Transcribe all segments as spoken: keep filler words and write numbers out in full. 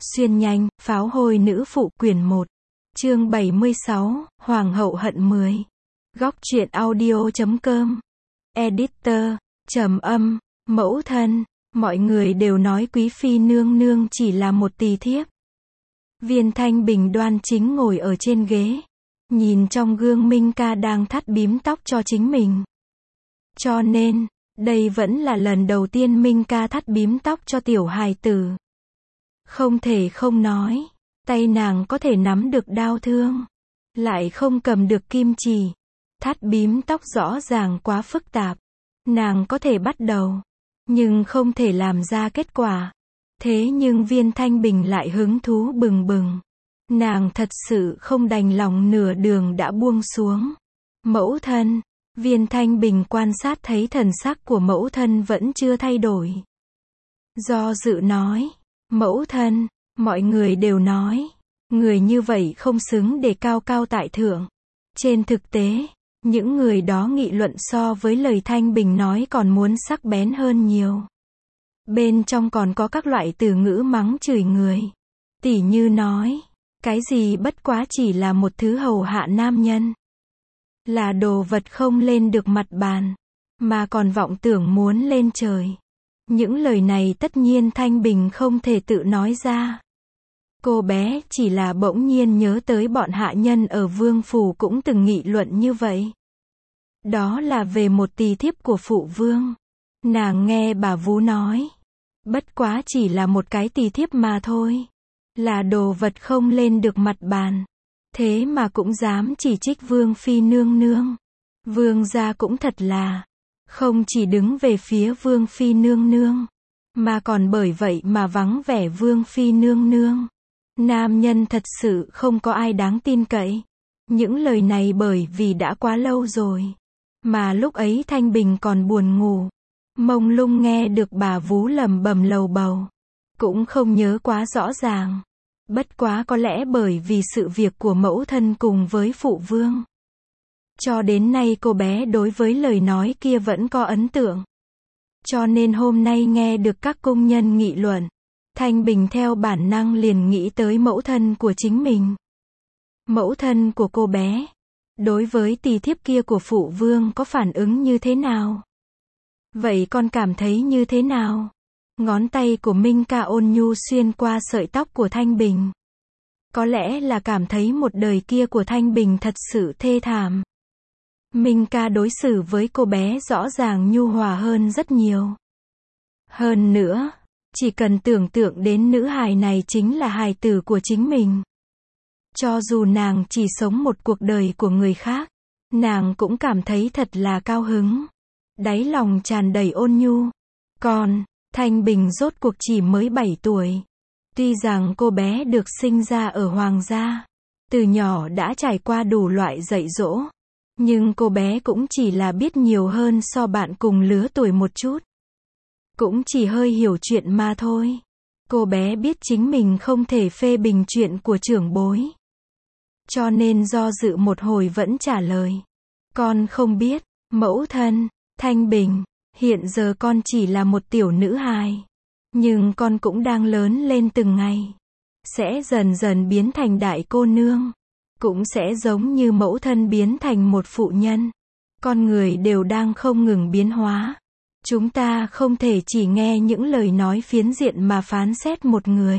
Xuyên nhanh, pháo hôi nữ phụ quyển một. Chương bảy mươi sáu, Hoàng hậu hận mười. Góc truyện audio chấm com. Editor, trầm âm, mẫu thân, mọi người đều nói quý phi nương nương chỉ là một tỳ thiếp. Viên Thanh Bình đoan chính ngồi ở trên ghế, nhìn trong gương Minh Ca đang thắt bím tóc cho chính mình. Cho nên, đây vẫn là lần đầu tiên Minh Ca thắt bím tóc cho tiểu hài tử. Không thể không nói, tay nàng có thể nắm được đao thương, lại không cầm được kim chỉ. Thắt bím tóc rõ ràng quá phức tạp. Nàng có thể bắt đầu, nhưng không thể làm ra kết quả. Thế nhưng Viên Thanh Bình lại hứng thú bừng bừng. Nàng thật sự không đành lòng nửa đường đã buông xuống. Mẫu thân, Viên Thanh Bình quan sát thấy thần sắc của mẫu thân vẫn chưa thay đổi. Do dự nói, mẫu thân, mọi người đều nói, người như vậy không xứng để cao cao tại thượng. Trên thực tế, những người đó nghị luận so với lời Thanh Bình nói còn muốn sắc bén hơn nhiều. Bên trong còn có các loại từ ngữ mắng chửi người. Tỉ như nói, cái gì bất quá chỉ là một thứ hầu hạ nam nhân. Là đồ vật không lên được mặt bàn, mà còn vọng tưởng muốn lên trời. Những lời này tất nhiên Thanh Bình không thể tự nói ra. Cô bé chỉ là bỗng nhiên nhớ tới bọn hạ nhân ở vương phủ cũng từng nghị luận như vậy. Đó là về một tỳ thiếp của phụ vương. Nàng nghe bà vú nói, bất quá chỉ là một cái tỳ thiếp mà thôi. Là đồ vật không lên được mặt bàn. Thế mà cũng dám chỉ trích vương phi nương nương. Vương gia cũng thật là, không chỉ đứng về phía vương phi nương nương, mà còn bởi vậy mà vắng vẻ vương phi nương nương. Nam nhân thật sự không có ai đáng tin cậy. Những lời này bởi vì đã quá lâu rồi. Mà lúc ấy Thanh Bình còn buồn ngủ. Mông lung nghe được bà vú lẩm bẩm lầu bầu. Cũng không nhớ quá rõ ràng. Bất quá có lẽ bởi vì sự việc của mẫu thân cùng với phụ vương. Cho đến nay cô bé đối với lời nói kia vẫn có ấn tượng. Cho nên hôm nay nghe được các công nhân nghị luận, Thanh Bình theo bản năng liền nghĩ tới mẫu thân của chính mình. Mẫu thân của cô bé, đối với tỳ thiếp kia của phụ vương có phản ứng như thế nào? Vậy con cảm thấy như thế nào? Ngón tay của Minh Ca ôn nhu xuyên qua sợi tóc của Thanh Bình. Có lẽ là cảm thấy một đời kia của Thanh Bình thật sự thê thảm. Minh Ca đối xử với cô bé rõ ràng nhu hòa hơn rất nhiều. Hơn nữa, chỉ cần tưởng tượng đến nữ hài này chính là hài tử của chính mình. Cho dù nàng chỉ sống một cuộc đời của người khác, nàng cũng cảm thấy thật là cao hứng. Đáy lòng tràn đầy ôn nhu. Còn, Thanh Bình rốt cuộc chỉ mới bảy tuổi. Tuy rằng cô bé được sinh ra ở hoàng gia, từ nhỏ đã trải qua đủ loại dạy dỗ, nhưng cô bé cũng chỉ là biết nhiều hơn so bạn cùng lứa tuổi một chút. Cũng chỉ hơi hiểu chuyện mà thôi. Cô bé biết chính mình không thể phê bình chuyện của trưởng bối. Cho nên do dự một hồi vẫn trả lời. Con không biết, mẫu thân, Thanh Bình, hiện giờ con chỉ là một tiểu nữ hài. Nhưng con cũng đang lớn lên từng ngày. Sẽ dần dần biến thành đại cô nương. Cũng sẽ giống như mẫu thân biến thành một phụ nhân. Con người đều đang không ngừng biến hóa. Chúng ta không thể chỉ nghe những lời nói phiến diện mà phán xét một người.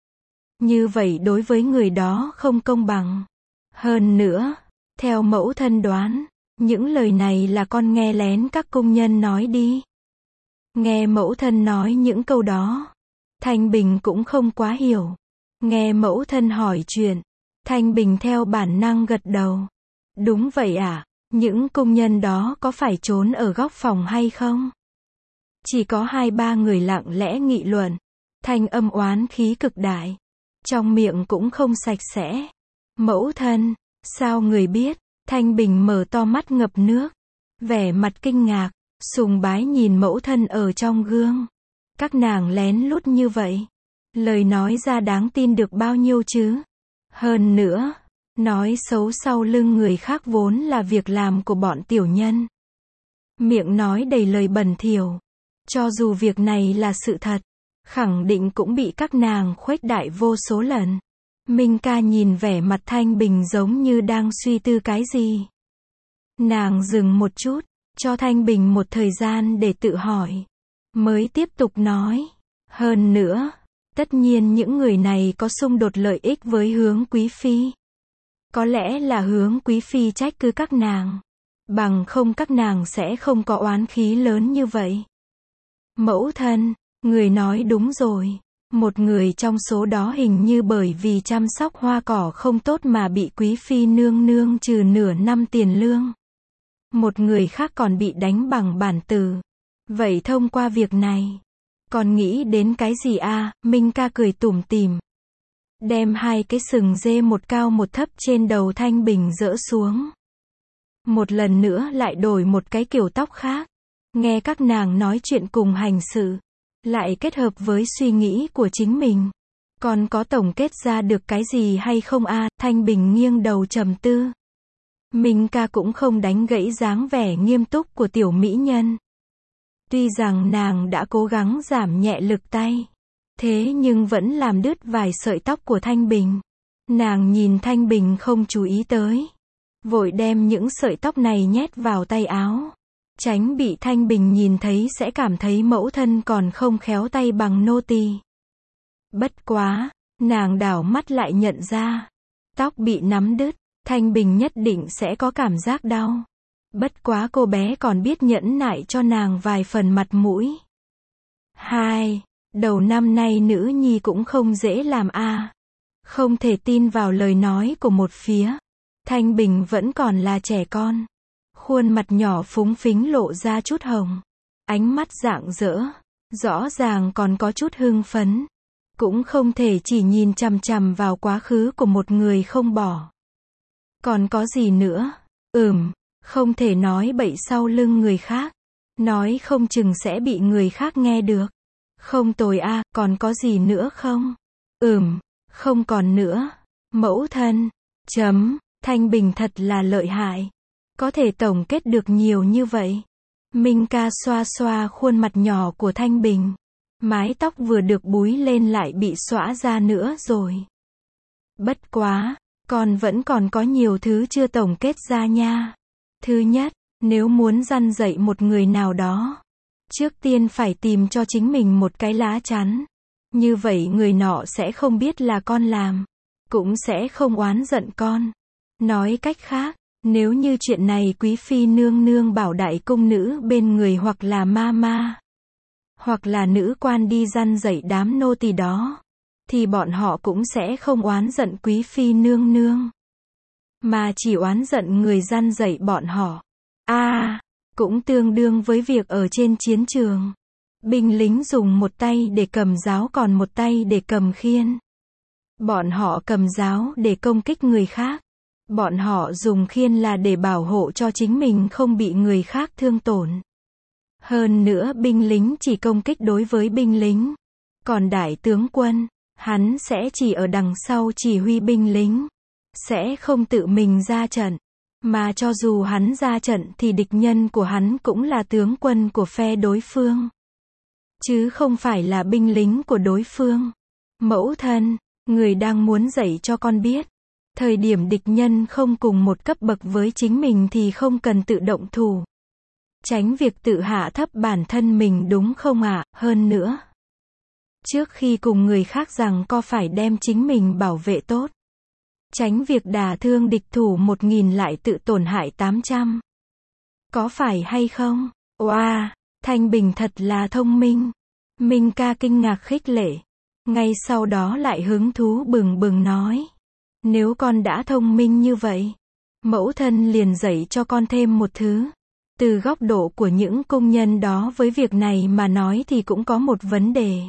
Như vậy đối với người đó không công bằng. Hơn nữa, theo mẫu thân đoán, những lời này là con nghe lén các công nhân nói đi. Nghe mẫu thân nói những câu đó, Thanh Bình cũng không quá hiểu. Nghe mẫu thân hỏi chuyện, Thanh Bình theo bản năng gật đầu. Đúng vậy à, những công nhân đó có phải trốn ở góc phòng hay không? Chỉ có hai ba người lặng lẽ nghị luận. Thanh âm oán khí cực đại. Trong miệng cũng không sạch sẽ. Mẫu thân, sao người biết? Thanh Bình mở to mắt ngập nước. Vẻ mặt kinh ngạc, sùng bái nhìn mẫu thân ở trong gương. Các nàng lén lút như vậy. Lời nói ra đáng tin được bao nhiêu chứ? Hơn nữa, nói xấu sau lưng người khác vốn là việc làm của bọn tiểu nhân. Miệng nói đầy lời bẩn thỉu. Cho dù việc này là sự thật, khẳng định cũng bị các nàng khuếch đại vô số lần. Minh ca nhìn vẻ mặt Thanh Bình giống như đang suy tư cái gì. Nàng dừng một chút, cho Thanh Bình một thời gian để tự hỏi. Mới tiếp tục nói. Hơn nữa, tất nhiên những người này có xung đột lợi ích với Hướng Quý Phi. Có lẽ là Hướng Quý Phi trách cứ các nàng. Bằng không các nàng sẽ không có oán khí lớn như vậy. Mẫu thân, người nói đúng rồi. Một người trong số đó hình như bởi vì chăm sóc hoa cỏ không tốt mà bị Quý Phi nương nương trừ nửa năm tiền lương. Một người khác còn bị đánh bằng bản tử. Vậy thông qua việc này, còn nghĩ đến cái gì à? Minh ca cười tủm tỉm. Đem hai cái sừng dê một cao một thấp trên đầu Thanh Bình dỡ xuống. Một lần nữa lại đổi một cái kiểu tóc khác. Nghe các nàng nói chuyện cùng hành sự. Lại kết hợp với suy nghĩ của chính mình. Còn có tổng kết ra được cái gì hay không à? Thanh Bình nghiêng đầu trầm tư. Minh ca cũng không đánh gãy dáng vẻ nghiêm túc của tiểu mỹ nhân. Tuy rằng nàng đã cố gắng giảm nhẹ lực tay. Thế nhưng vẫn làm đứt vài sợi tóc của Thanh Bình. Nàng nhìn Thanh Bình không chú ý tới. Vội đem những sợi tóc này nhét vào tay áo. Tránh bị Thanh Bình nhìn thấy sẽ cảm thấy mẫu thân còn không khéo tay bằng nô tỳ. Bất quá, nàng đảo mắt lại nhận ra. Tóc bị nắm đứt, Thanh Bình nhất định sẽ có cảm giác đau. Bất quá cô bé còn biết nhẫn nại cho nàng vài phần mặt mũi. Hai, đầu năm nay nữ nhi cũng không dễ làm a. À. Không thể tin vào lời nói của một phía. Thanh Bình vẫn còn là trẻ con. Khuôn mặt nhỏ phúng phính lộ ra chút hồng. Ánh mắt rạng rỡ. Rõ ràng còn có chút hưng phấn. Cũng không thể chỉ nhìn chằm chằm vào quá khứ của một người không bỏ. Còn có gì nữa? Ừm, không thể nói bậy sau lưng người khác. Nói không chừng sẽ bị người khác nghe được. Không tồi a, à, còn có gì nữa không? Ừm, không còn nữa. Mẫu thân. Chấm, Thanh Bình thật là lợi hại. Có thể tổng kết được nhiều như vậy. Minh ca xoa xoa khuôn mặt nhỏ của Thanh Bình. Mái tóc vừa được búi lên lại bị xõa ra nữa rồi. Bất quá, con vẫn còn có nhiều thứ chưa tổng kết ra nha. Thứ nhất, nếu muốn răn dạy một người nào đó, trước tiên phải tìm cho chính mình một cái lá chắn. Như vậy người nọ sẽ không biết là con làm, cũng sẽ không oán giận con. Nói cách khác, nếu như chuyện này Quý Phi nương nương bảo đại cung nữ bên người hoặc là ma ma, hoặc là nữ quan đi răn dạy đám nô tỳ đó, thì bọn họ cũng sẽ không oán giận Quý Phi nương nương, mà chỉ oán giận người răn dạy bọn họ. A, à, cũng tương đương với việc ở trên chiến trường. Binh lính dùng một tay để cầm giáo còn một tay để cầm khiên. Bọn họ cầm giáo để công kích người khác. Bọn họ dùng khiên là để bảo hộ cho chính mình không bị người khác thương tổn. Hơn nữa binh lính chỉ công kích đối với binh lính. Còn đại tướng quân, hắn sẽ chỉ ở đằng sau chỉ huy binh lính. Sẽ không tự mình ra trận. Mà cho dù hắn ra trận thì địch nhân của hắn cũng là tướng quân của phe đối phương. Chứ không phải là binh lính của đối phương. Mẫu thân, người đang muốn dạy cho con biết. Thời điểm địch nhân không cùng một cấp bậc với chính mình thì không cần tự động thủ. Tránh việc tự hạ thấp bản thân mình đúng không ạ? À? Hơn nữa, trước khi cùng người khác rằng co phải đem chính mình bảo vệ tốt. Tránh việc đả thương địch thủ một nghìn lại tự tổn hại tám trăm. Có phải hay không? Oa, wow, Thanh Bình thật là thông minh. Minh ca kinh ngạc khích lệ. Ngay sau đó lại hứng thú bừng bừng nói. Nếu con đã thông minh như vậy, mẫu thân liền dạy cho con thêm một thứ. Từ góc độ của những công nhân đó với việc này mà nói thì cũng có một vấn đề.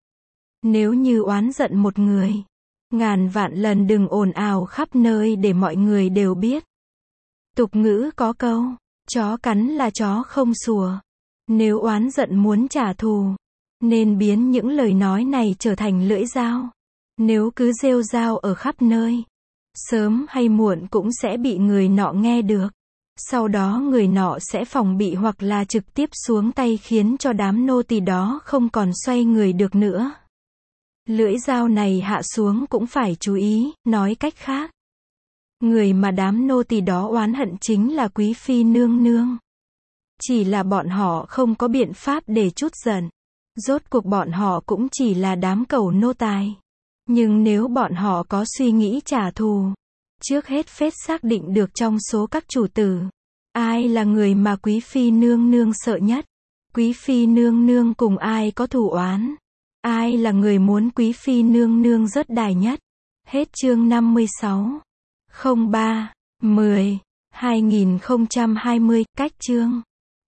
Nếu như oán giận một người, ngàn vạn lần đừng ồn ào khắp nơi để mọi người đều biết. Tục ngữ có câu, chó cắn là chó không sủa. Nếu oán giận muốn trả thù, nên biến những lời nói này trở thành lưỡi dao. Nếu cứ rêu rao ở khắp nơi, sớm hay muộn cũng sẽ bị người nọ nghe được. Sau đó người nọ sẽ phòng bị hoặc là trực tiếp xuống tay khiến cho đám nô tỳ đó không còn xoay người được nữa. Lưỡi dao này hạ xuống cũng phải chú ý, nói cách khác. Người mà đám nô tỳ đó oán hận chính là quý phi nương nương. Chỉ là bọn họ không có biện pháp để trút giận. Rốt cuộc bọn họ cũng chỉ là đám cẩu nô tài. Nhưng nếu bọn họ có suy nghĩ trả thù, trước hết phết xác định được trong số các chủ tử, ai là người mà quý phi nương nương sợ nhất? Quý phi nương nương cùng ai có thù oán? Ai là người muốn quý phi nương nương rớt đài nhất? Hết chương năm mươi sáu. không ba, mười, hai nghìn không trăm hai mươi, cách chương.